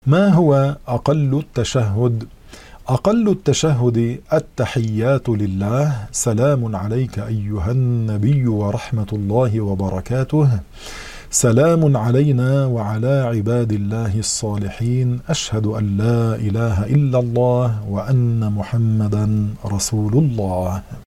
ما هو أقل التشهد؟ أقل التشهد: التحيات لله، سلام عليك أيها النبي ورحمة الله وبركاته، سلام علينا وعلى عباد الله الصالحين، أشهد أن لا إله إلا الله وأن محمدا رسول الله.